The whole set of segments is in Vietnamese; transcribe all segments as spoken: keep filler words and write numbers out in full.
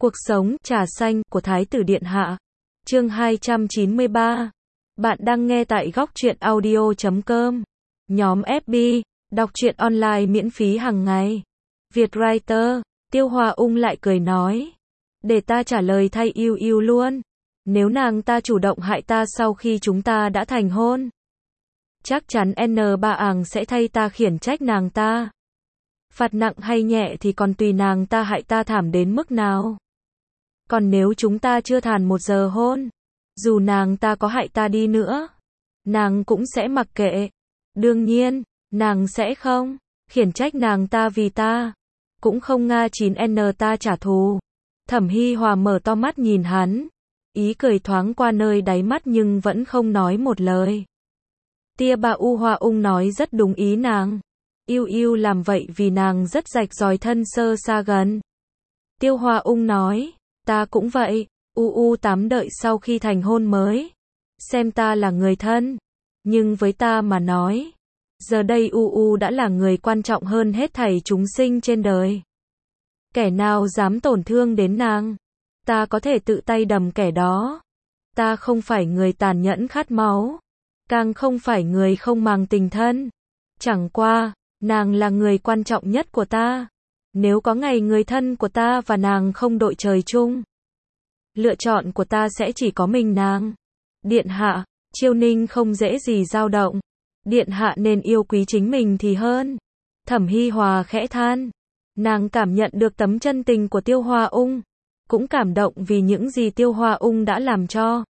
Cuộc sống, trà xanh, của Thái tử Điện Hạ. Chương hai trăm chín mươi ba. Bạn đang nghe tại góc truyện audio chấm com. Nhóm ép bê, đọc truyện online miễn phí hàng ngày. Vietwriter, Tiêu Hoa Ung lại cười nói. Để ta trả lời thay Yêu Yêu luôn. Nếu nàng ta chủ động hại ta sau khi chúng ta đã thành hôn, chắc chắn N ba àng sẽ thay ta khiển trách nàng ta. Phạt nặng hay nhẹ thì còn tùy nàng ta hại ta thảm đến mức nào. Còn nếu chúng ta chưa thàn một giờ hôn, dù nàng ta có hại ta đi nữa, nàng cũng sẽ mặc kệ. Đương nhiên, nàng sẽ không khiển trách nàng ta vì ta, cũng không nga chín N ta trả thù. Thẩm Hi Hòa mở to mắt nhìn hắn, ý cười thoáng qua nơi đáy mắt nhưng vẫn không nói một lời. Tia bà U Hoa Ung nói rất đúng ý nàng. Yêu Yêu làm vậy vì nàng rất rạch ròi thân sơ xa gần. Tiêu Hoa Ung nói, ta cũng vậy, U U tám đợi sau khi thành hôn mới xem ta là người thân, nhưng với ta mà nói, giờ đây U U đã là người quan trọng hơn hết thảy chúng sinh trên đời. Kẻ nào dám tổn thương đến nàng, ta có thể tự tay đầm kẻ đó. Ta không phải người tàn nhẫn khát máu, càng không phải người không màng tình thân. Chẳng qua, nàng là người quan trọng nhất của ta. Nếu có ngày người thân của ta và nàng không đội trời chung, lựa chọn của ta sẽ chỉ có mình nàng. Điện hạ, Chiêu Ninh không dễ gì dao động. Điện hạ nên yêu quý chính mình thì hơn. Thẩm Hi Hòa khẽ than. Nàng cảm nhận được tấm chân tình của Tiêu Hoa Ung, cũng cảm động vì những gì Tiêu Hoa Ung đã làm cho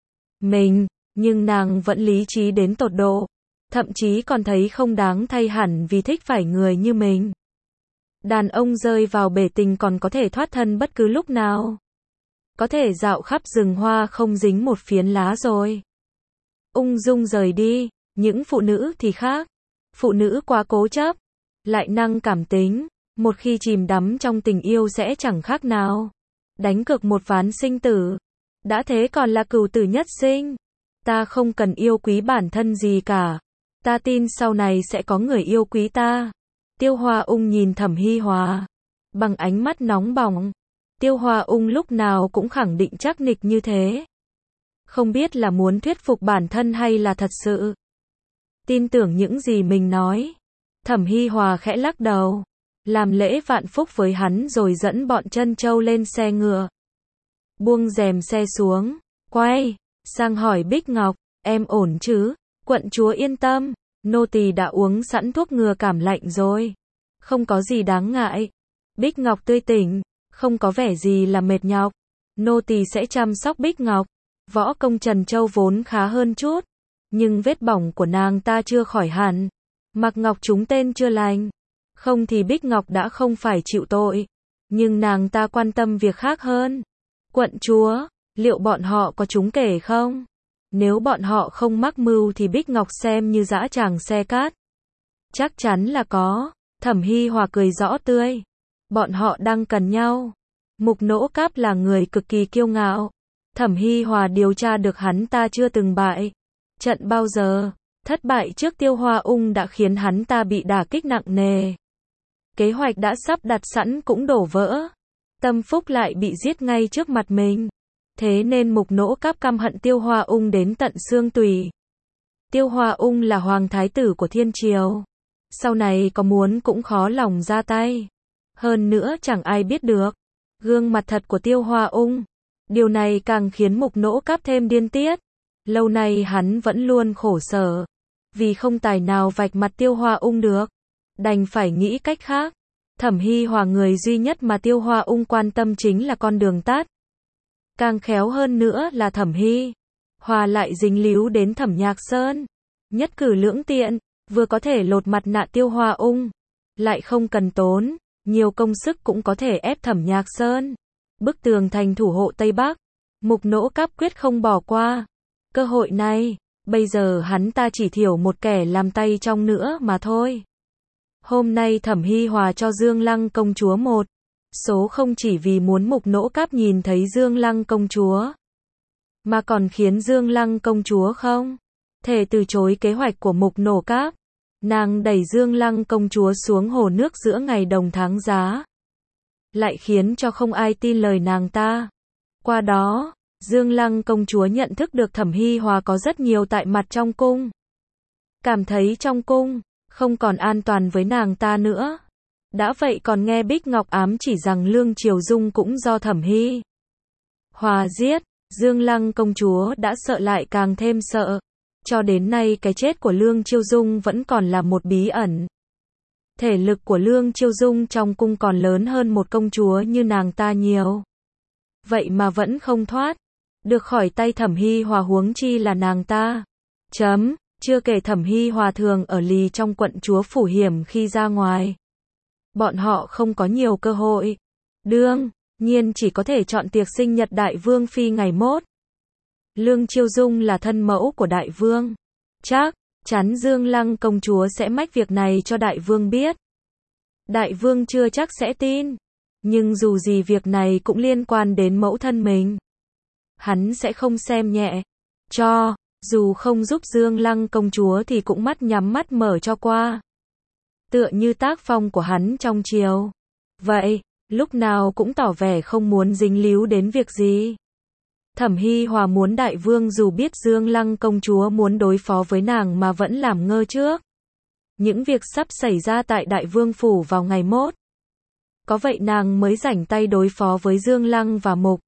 mình, nhưng nàng vẫn lý trí đến tột độ, thậm chí còn thấy không đáng thay hẳn vì thích phải người như mình. Đàn ông rơi vào bể tình còn có thể thoát thân bất cứ lúc nào, có thể dạo khắp rừng hoa không dính một phiến lá rồi. Ung dung rời đi. Những phụ nữ thì khác. Phụ nữ quá cố chấp, lại năng cảm tính, một khi chìm đắm trong tình yêu sẽ chẳng khác nào đánh cược một ván sinh tử. Đã thế còn là cửu tử nhất sinh. Ta không cần yêu quý bản thân gì cả. Ta tin sau này sẽ có người yêu quý ta. Tiêu Hoa Ung nhìn Thẩm Hi Hòa bằng ánh mắt nóng bỏng. Tiêu Hoa Ung lúc nào cũng khẳng định chắc nịch như thế. Không biết là muốn thuyết phục bản thân hay là thật sự tin tưởng những gì mình nói. Thẩm Hi Hòa khẽ lắc đầu, làm lễ vạn phúc với hắn rồi dẫn bọn Trân Châu lên xe ngựa. Buông rèm xe xuống, quay sang hỏi Bích Ngọc, em ổn chứ? Quận chúa yên tâm, nô tỳ đã uống sẵn thuốc ngừa cảm lạnh rồi. Không có gì đáng ngại. Bích Ngọc tươi tỉnh, không có vẻ gì là mệt nhọc. Nô tỳ sẽ chăm sóc Bích Ngọc. Võ công Trần Châu vốn khá hơn chút, nhưng vết bỏng của nàng ta chưa khỏi hẳn. Mặc Ngọc trúng tên chưa lành, không thì Bích Ngọc đã không phải chịu tội. Nhưng nàng ta quan tâm việc khác hơn. Quận chúa, liệu bọn họ có trúng kể không? Nếu bọn họ không mắc mưu thì Bích Ngọc xem như dã tràng xe cát. Chắc chắn là có. Thẩm Hi Hòa cười rõ tươi. Bọn họ đang cần nhau. Mục Nỗ Cáp là người cực kỳ kiêu ngạo. Thẩm Hi Hòa điều tra được hắn ta chưa từng bại trận bao giờ. Thất bại trước Tiêu Hoa Ung đã khiến hắn ta bị đả kích nặng nề. Kế hoạch đã sắp đặt sẵn cũng đổ vỡ. Tâm Phúc lại bị giết ngay trước mặt mình. Thế nên Mục Nỗ Cáp căm hận Tiêu Hoa Ung đến tận xương tủy. Tiêu Hoa Ung là hoàng thái tử của Thiên Triều. Sau này có muốn cũng khó lòng ra tay. Hơn nữa chẳng ai biết được gương mặt thật của Tiêu Hoa Ung. Điều này càng khiến Mục Nỗ Cáp thêm điên tiết. Lâu nay hắn vẫn luôn khổ sở, vì không tài nào vạch mặt Tiêu Hoa Ung được. Đành phải nghĩ cách khác. Thẩm Hi Hòa người duy nhất mà Tiêu Hoa Ung quan tâm chính là con đường tắt. Càng khéo hơn nữa là Thẩm Hi Hòa lại dính líu đến Thẩm Nhạc Sơn. Nhất cử lưỡng tiện, vừa có thể lột mặt nạ Tiêu Hoa Ung, lại không cần tốn nhiều công sức cũng có thể ép Thẩm Nhạc Sơn bức tường thành thủ hộ Tây Bắc. Mục Nỗ Cáp quyết không bỏ qua cơ hội này. Bây giờ hắn ta chỉ thiểu một kẻ làm tay trong nữa mà thôi. Hôm nay Thẩm Hi Hòa cho Dương Lăng công chúa một số không chỉ vì muốn Mục Nỗ Cáp nhìn thấy Dương Lăng công chúa, mà còn khiến Dương Lăng công chúa không thể từ chối kế hoạch của Mục Nỗ Cáp. Nàng đẩy Dương Lăng công chúa xuống hồ nước giữa ngày đồng tháng giá. lại khiến cho không ai tin lời nàng ta. Qua đó, Dương Lăng công chúa nhận thức được Thẩm Hi Hòa có rất nhiều tại mặt trong cung. Cảm thấy trong cung, không còn an toàn với nàng ta nữa. Đã vậy còn nghe Bích Ngọc ám chỉ rằng Lương Triều Dung cũng do Thẩm Hi Hòa giết, Dương Lăng công chúa đã sợ lại càng thêm sợ. Cho đến nay cái chết của Lương Chiêu Dung vẫn còn là một bí ẩn. Thể lực của Lương Chiêu Dung trong cung còn lớn hơn một công chúa như nàng ta nhiều. Vậy mà vẫn không thoát được khỏi tay Thẩm Hi Hòa, huống chi là nàng ta. Chấm, chưa kể Thẩm Hi Hòa thường ở lì trong quận chúa phủ, hiểm khi ra ngoài. Bọn họ không có nhiều cơ hội. Đương nhiên chỉ có thể chọn tiệc sinh nhật đại vương phi ngày mốt. Lương Chiêu Dung là thân mẫu của đại vương. Chắc chắn Dương Lăng công chúa sẽ mách việc này cho đại vương biết. Đại vương chưa chắc sẽ tin. Nhưng dù gì việc này cũng liên quan đến mẫu thân mình. Hắn sẽ không xem nhẹ. Cho dù không giúp Dương Lăng công chúa thì cũng mắt nhắm mắt mở cho qua. Tựa như tác phong của hắn trong triều. Vậy, lúc nào cũng tỏ vẻ không muốn dính líu đến việc gì. Thẩm Hi Hòa muốn đại vương dù biết Dương Lăng công chúa muốn đối phó với nàng mà vẫn làm ngơ trước. Những việc sắp xảy ra tại đại vương phủ vào ngày mốt. Có vậy nàng mới rảnh tay đối phó với Dương Lăng và Mục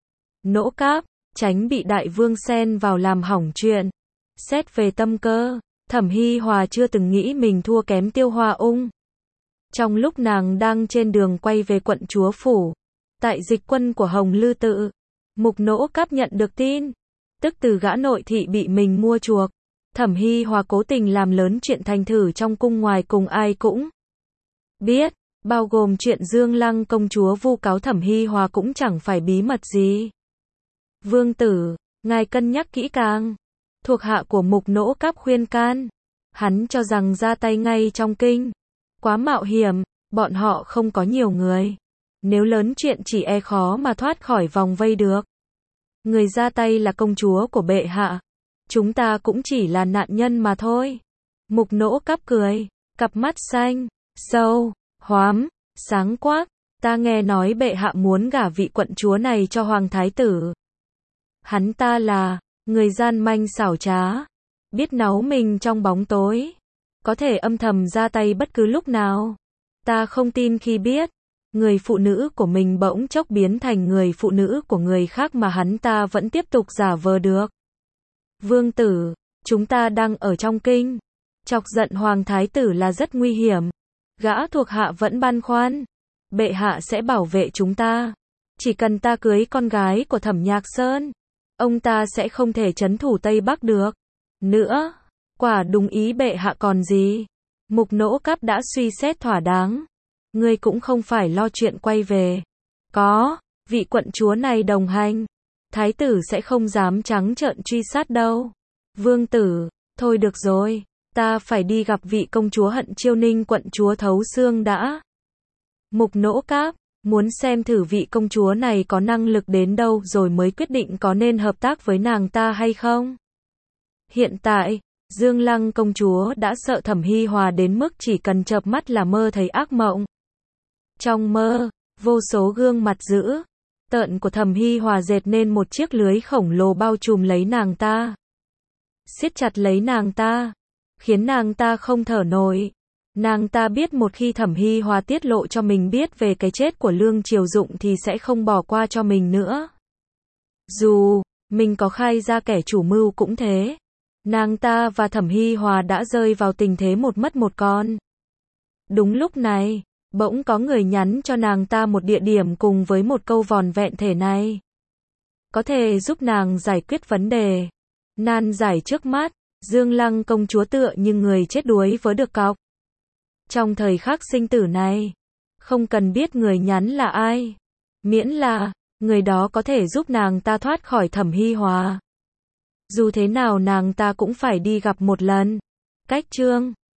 Nỗ Cáp, tránh bị đại vương xen vào làm hỏng chuyện. Xét về tâm cơ, Thẩm Hi Hòa chưa từng nghĩ mình thua kém Tiêu Hoa Ung. Trong lúc nàng đang trên đường quay về quận chúa phủ, tại dịch quân của Hồng Lư Tự, Mục Nỗ Cáp nhận được tin, tức từ gã nội thị bị mình mua chuộc. Thẩm Hi Hòa cố tình làm lớn chuyện thành thử trong cung ngoài cùng ai cũng biết, bao gồm chuyện Dương Lăng công chúa vu cáo Thẩm Hi Hòa cũng chẳng phải bí mật gì. Vương tử, ngài cân nhắc kỹ càng. Thuộc hạ của Mục Nỗ Cáp khuyên can. Hắn cho rằng ra tay ngay trong kinh quá mạo hiểm, bọn họ không có nhiều người. Nếu lớn chuyện chỉ e khó mà thoát khỏi vòng vây được. Người ra tay là công chúa của bệ hạ. Chúng ta cũng chỉ là nạn nhân mà thôi. Mục Nỗ Cáp cười, cặp mắt xanh, sâu, hoám, sáng quắc. Ta nghe nói bệ hạ muốn gả vị quận chúa này cho hoàng thái tử. Hắn ta là người gian manh xảo trá, biết náu mình trong bóng tối, có thể âm thầm ra tay bất cứ lúc nào. Ta không tin khi biết người phụ nữ của mình bỗng chốc biến thành người phụ nữ của người khác mà hắn ta vẫn tiếp tục giả vờ được. Vương tử, chúng ta đang ở trong kinh. Chọc giận hoàng thái tử là rất nguy hiểm. Gã thuộc hạ vẫn băn khoăn. Bệ hạ sẽ bảo vệ chúng ta. Chỉ cần ta cưới con gái của Thẩm Nhạc Sơn, ông ta sẽ không thể trấn thủ Tây Bắc được. Nữa, quả đúng ý bệ hạ còn gì. Mục Nỗ Cáp đã suy xét thỏa đáng. Ngươi cũng không phải lo chuyện quay về. Có vị quận chúa này đồng hành, thái tử sẽ không dám trắng trợn truy sát đâu. Vương tử, thôi được rồi, ta phải đi gặp vị công chúa Hận Chiêu Ninh quận chúa Thấu Xương đã. Mục Nỗ Cáp muốn xem thử vị công chúa này có năng lực đến đâu rồi mới quyết định có nên hợp tác với nàng ta hay không. Hiện tại, Dương Lăng công chúa đã sợ Thẩm Hi Hòa đến mức chỉ cần chợp mắt là mơ thấy ác mộng. Trong mơ, vô số gương mặt dữ tợn của Thẩm Hi Hòa dệt nên một chiếc lưới khổng lồ bao trùm lấy nàng ta, siết chặt lấy nàng ta, khiến nàng ta không thở nổi. Nàng ta biết một khi Thẩm Hi Hòa tiết lộ cho mình biết về cái chết của Lương Triều Dụng thì sẽ không bỏ qua cho mình nữa. Dù mình có khai ra kẻ chủ mưu cũng thế. Nàng ta và Thẩm Hi Hòa đã rơi vào tình thế một mất một con. Đúng lúc này, bỗng có người nhắn cho nàng ta một địa điểm cùng với một câu vòn vẹn thể này. Có thể giúp nàng giải quyết vấn đề nan giải trước mắt. Dương Lăng công chúa tựa như người chết đuối vớ được cọc. Trong thời khắc sinh tử này, không cần biết người nhắn là ai, miễn là người đó có thể giúp nàng ta thoát khỏi Thẩm Hi Hòa. Dù thế nào nàng ta cũng phải đi gặp một lần. Cách chương